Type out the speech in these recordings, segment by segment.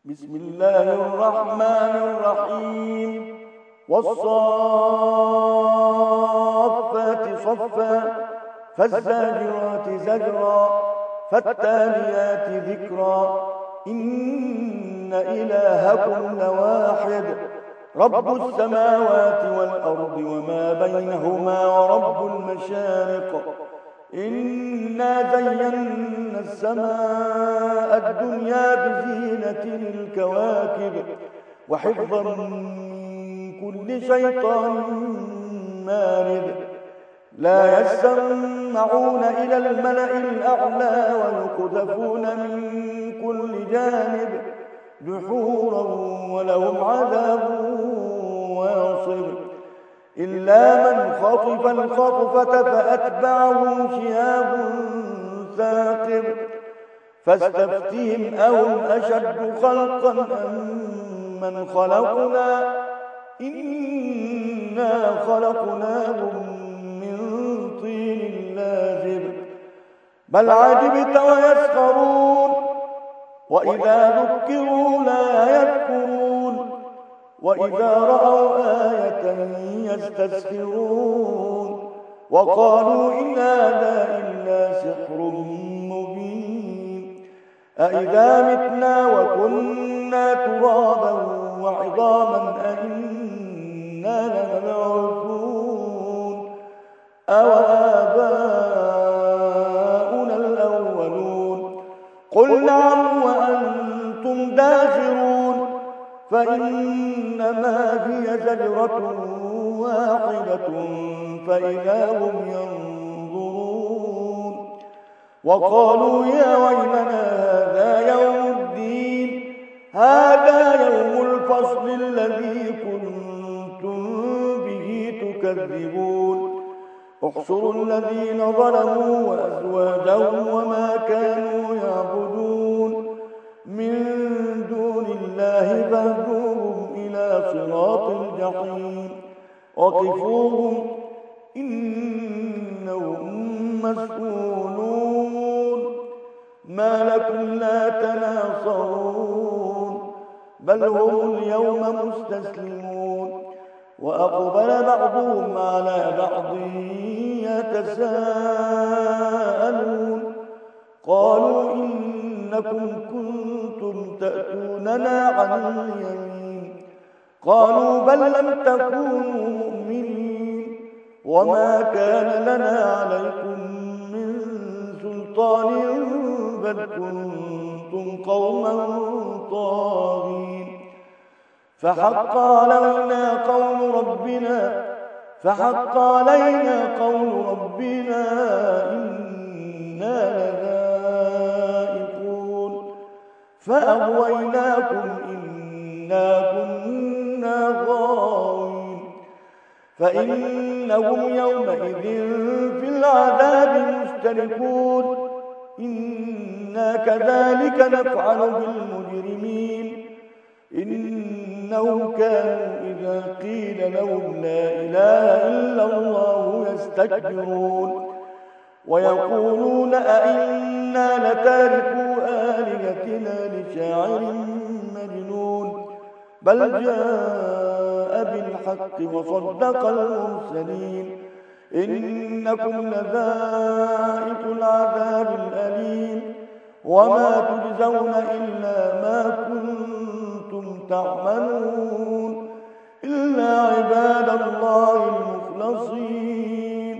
بسم الله الرحمن الرحيم والصافات صفا فالزاجرات زجرا فالتاليات ذكرا إن إلهكم لواحد رب السماوات والأرض وما بينهما ورب المشارق إنا زينا السماء الدنيا بزينة الكواكب وحفظا من كل شيطان مارد لا يسمعون إلى الملأ الأعلى ويقذفون من كل جانب دحورا ولهم عذاب واصب إلا من خطف الخطفة فأتبعه شهاب ثاقب فاستفتهم أهم أشد خلقا أم من خلقنا إنا خلقناهم من طين لازب بل عجبت ويسخرون وإذا ذكروا لا يذكرون وإذا رأوا آية يستسخرون وقالوا إن هذا إلا سحر مبين أإذا متنا وكنا ترابا وعظاما أإنا لمبعوثون أو آباؤنا الأولون قل نعم وأنتم داخرون فإنما هي زجرة واحدة فإذا هم ينظرون وقالوا يا ويلنا هذا يوم الدين هذا يوم الفصل الذي كنتم به تكذبون احشروا الذين ظلموا وأزواجهم وما كانوا يعبدون من دون الله فاهدوهم إلى صراط الجحيم وقفوهم إنهم مسؤولون ما لكم لا تناصرون بل هم اليوم مستسلمون وأقبل بعضهم على بعض يتساءلون قالوا إنكم كنتم تأتوننا عن اليمين قالوا بل لم تكونوا مؤمنين وما كان لنا عليكم من سلطان بل كنتم قوما طاغين فحق علينا قول ربنا إنا لذائقون فأغويناكم إنا كنا غاوين فإنهم يومئذ في العذاب مشتركون إنا كذلك نفعل بالمجرمين إنهم كانوا إذا قيل لهم لا إله إلا الله يستكبرون ويقولون أئنا لتاركو آلهتنا لشاعر مجنون بل جاء بالحق وصدق المرسلين إنكم لذائق العذاب الأليم وما تجزون إلا ما كنتم تعملون إلا عباد الله المخلصين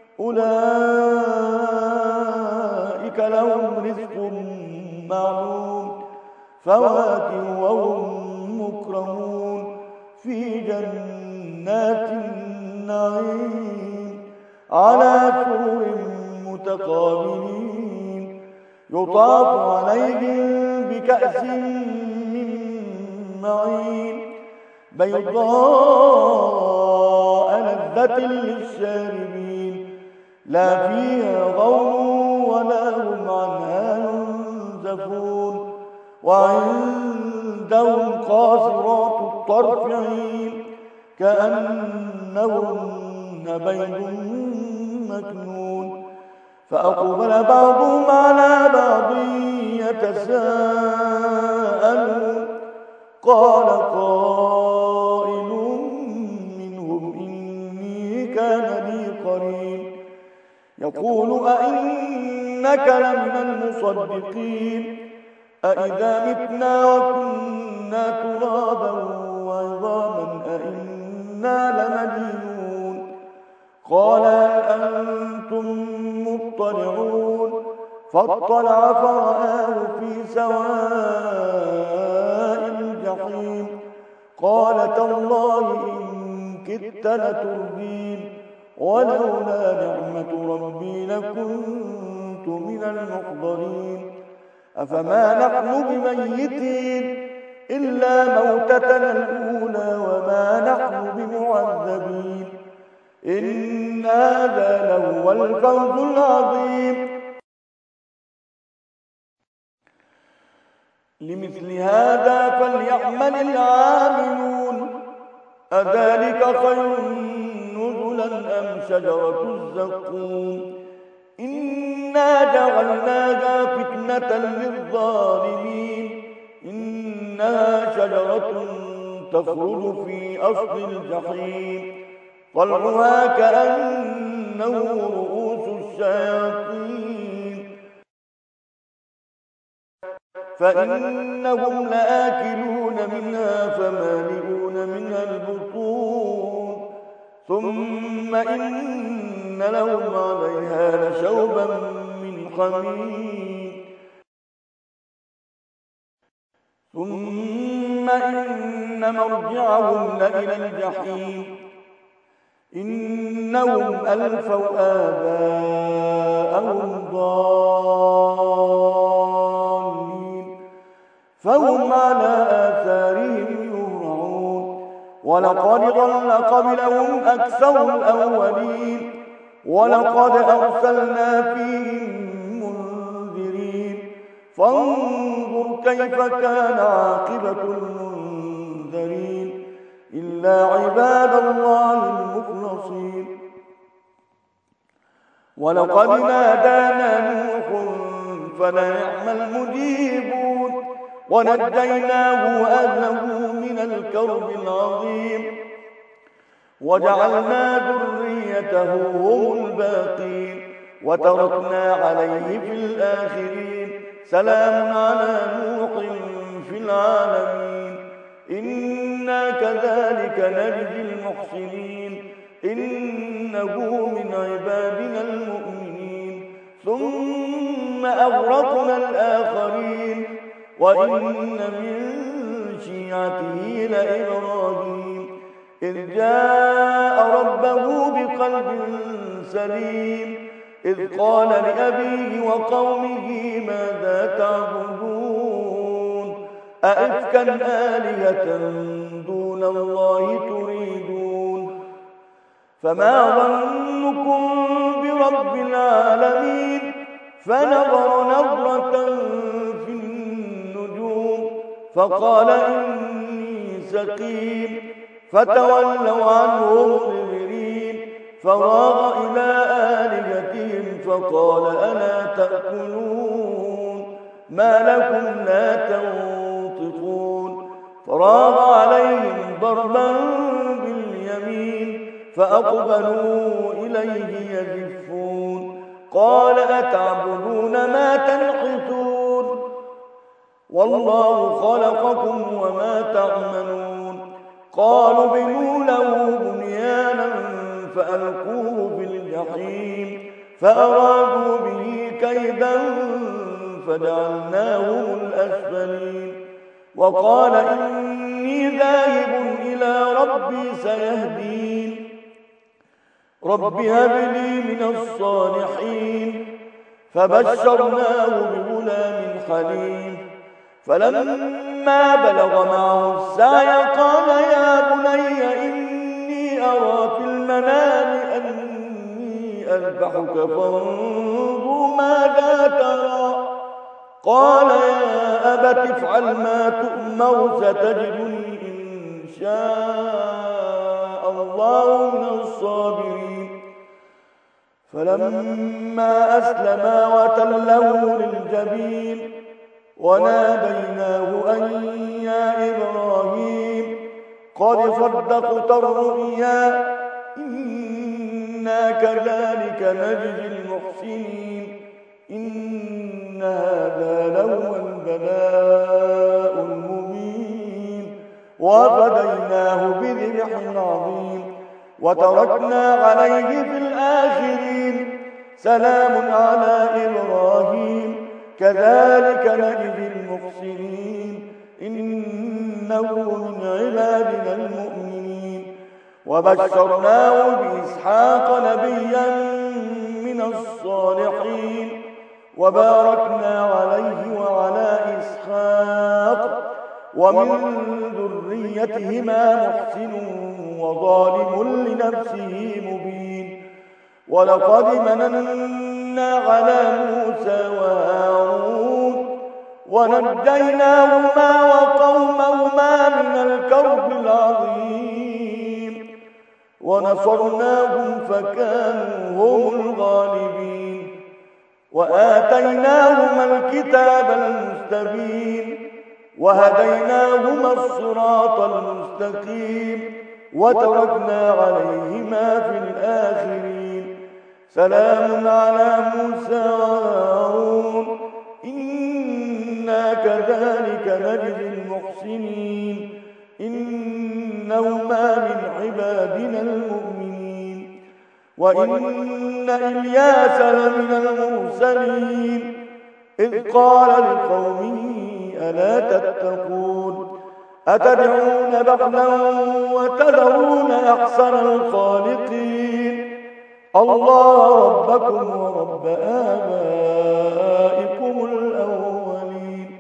أولئك لهم رزق معلوم فواكه وهم مكرمون في جنات النعيم على سرر متقابلين يطاف عليهم بكأس من معين بيضاء لذة للشاربين لا فيها غول ولا هم عنها ينزفون وعندهم قاصرات الطرف عين كأنهن بيض مكنون فأقبل بعضهم على بعض يتساءلون قال قائل منهم إني كان لي قرين يقول أئنك لمن المصدقين أئذا متنا وكنا ترابا وعظاما أئنا لمدينون قال هل أنتم مطلعون فاطلع فرآه في سواء الجحيم قال تالله إن كدت لتردين ولولا نعمة ربي لكنت من المحضرين أفما نحن بميتين إلا موتتنا الأولى وما نحن بمعذبين إن هذا لهو الفوز العظيم لمثل هذا فليعمل العاملون أذلك خير نزلا أم شجرة الزقوم إنا جعلناها فتنة للظالمين إنها شجرة تخرج في أصل الجحيم طلعها كأنه رؤوس الشياطين فإنهم لآكلون منها فمالئون منها البطون ثم إن لهم عليها لشوبا من حميم ثم إن مرجعهم لإلى الجحيم إنهم ألفوا آباءهم ضالين فهم على آثارهم يهرعون ولقد ضل قبلهم أكثر الأولين ولقد أرسلنا فيهم منذرين فانظر كيف كان عاقبة المنذرين إلا عباد الله المخلصين ولقد نادانا نوح فلنعم المجيبون ونجيناه وأهله من الكرب العظيم وجعلنا ذريته هم الباقين وتركنا عليه في الآخرين سلام على نوح في العالمين إنا كذلك نجزي المحسنين إنه من عبادنا المؤمنين ثم أغرقنا الآخرين وإن من شيعته لإبراهيم إذ جاء ربه بقلب سليم إذ قال لأبيه وقومه ماذا تعبدون أئفكا آلهة دون الله تريدون فما ظنكم برب العالمين فنظر نظرة في النجوم فقال إني سقيم فتولوا عنه مدبرين فراغ إلى آلهتهم فقال ألا تأكلون ما لكم لا تنطقون فراغ عليهم ضربا باليمين فأقبلوا إليه يزفون قال أتعبدون ما تنحتون والله خلقكم وما تعملون قالوا بنوا له بنيانا فألقوه في الجحيم فأرادوا به كيدا فجعلناهم الأسفلين وقال إني ذاهب إلى ربي سيهدين رب هب لي من الصالحين فبشرناه بغلام حليم فلما بلغ معه السعي قال يا بني إني أرى في المنام أني أذبحك فانظر ماذا ترى قال يا أبت افعل ما تؤمر ستجدني إن شاء الله من الصابرين فلما أسلما وتله للجبين وناديناه أن يا إبراهيم قد صدقت الرؤيا إنا كذلك نجزي المحسنين إن هذا لهو البلاء المبين وفديناه بذبح عظيم وتركنا عليه في الآخرين سلام على إبراهيم كذلك نجزي المحسنين إنه من عبادنا المؤمنين وبشرناه بإسحاق نبيا من الصالحين وباركنا عليه وعلى إسحاق ومن ذريتهما محسن وظالم لنفسه مبين ولقد مننا على موسى وهارون ونجيناهما وقومهما من الكرب العظيم ونصرناهم فكانوا هم الغالبين وآتيناهما الكتاب المستبين وهديناهما الصراط المستقيم وتركنا عليهما في الآخرين سلام على موسى وهارون إنا كذلك نجزي المحسنين إنهما من عبادنا المؤمنين وإن إلياس لمن المرسلين إذ قال لقومه ألا تتقون أتدعون بعلا وتذرون أحسن الخالقين الله ربكم ورب آبائكم الأولين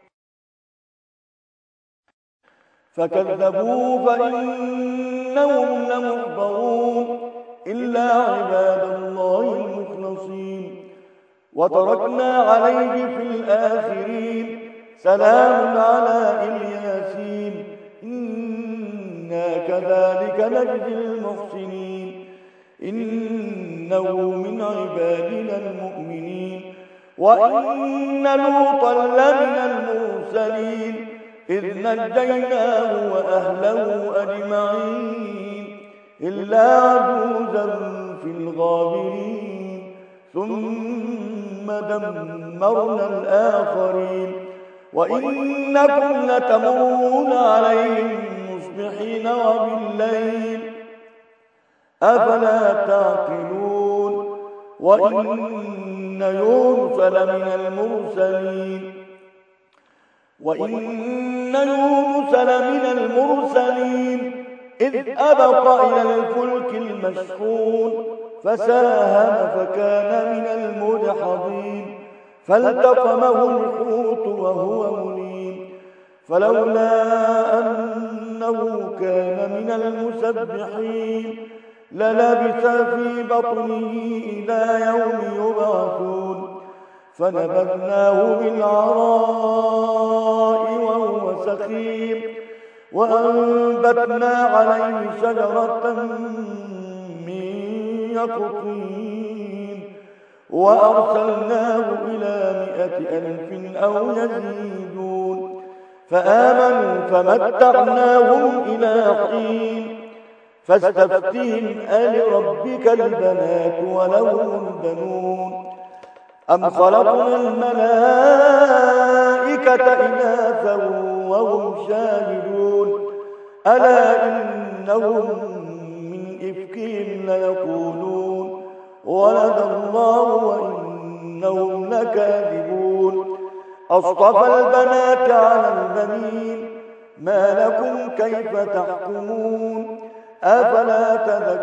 فكذبوا فإنهم لمحضرون إلا عباد الله المخلصين وتركنا عليه في الآخرين سلام على الياسين إنا كذلك نجزي المحسنين إنه من عبادنا المؤمنين وإن لوطا لمن المرسلين إذ نجيناه وأهله أجمعين إلا عجوزا في الغابرين ثم دمرنا الآخرين وإنكم لتمرون عليهم مصبحين وبالليل أفلا تعقلون وإن يونس لمن المرسلين إذ أبق إلى الفلك المشحون فساهم فكان من المدحضين فالتقمه الحوت وهو مليم فلولا أنه كان من المسبحين للبث في بطنه إلى يوم يبعثون فنبذناه بالعراء وهو سقيم وأنبتنا عليه شجرة من يقطين وأرسلناه إلى 100,000 أو يزيدون فآمنوا فمتعناهم إلى حين فاستفتهم ألربك البنات ولهم البنون أم خلقنا الملائكة إناثا وهم شاهدون ألا إنهم من إفكهم ليقولون ولد الله وإنهم لكاذبون أصطفى البنات على البنين ما لكم كيف تحكمون أفلا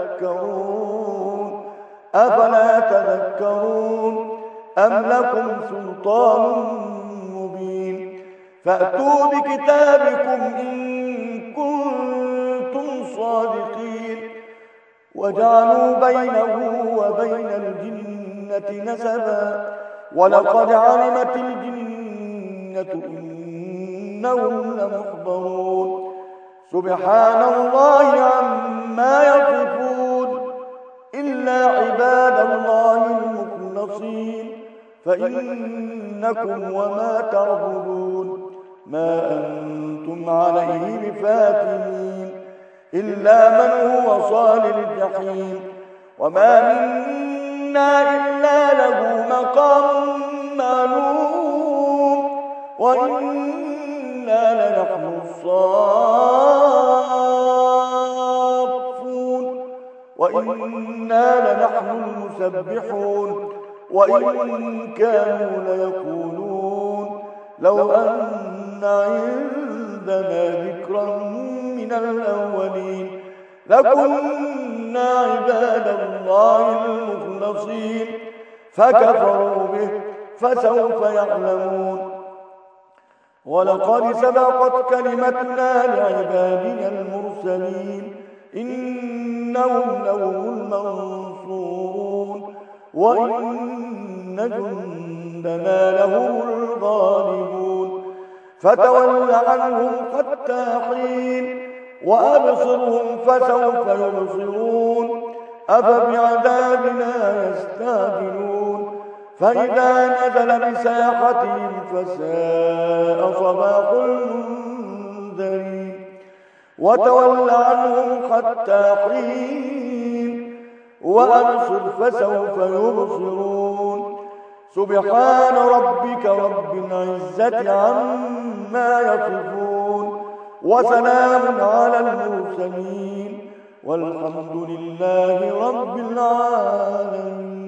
تذكرون أم لكم سلطان مبين فأتوا بكتابكم إن كنتم صادقين وجعلوا بينه وبين الجنة نسبا ولقد علمت الجنة إنهم لمحضرون سبحان الله عما يصفون إلا عباد الله المخلصين فإنكم وما تعبدون ما أنتم عليه بفاتنين إلا من هو صال الجحيم وما منا إلا له مقام معلوم وإنا لنحن الصافون وإنا لنحن المسبحون وإن كانوا ليقولون لو أن عندنا ذكرا من الأولين لكنا عباد الله المخلصين فكفروا به فسوف يعلمون ولقد سبقت كلمتنا لعبادنا المرسلين إنهم لهم المنصورون وإن جندنا لهم الغالبون فتول عنهم حتى حين وأبصرهم فسوف يبصرون أفبعذابنا يستعجلون فإذا نزل بساحتهم فساء صباح المنذرين وتول عنهم حتى حين وأبصر فسوف يبصرون سبحان ربك رب العزة عما يصفون وسلام على المرسلين والحمد لله رب العالمين.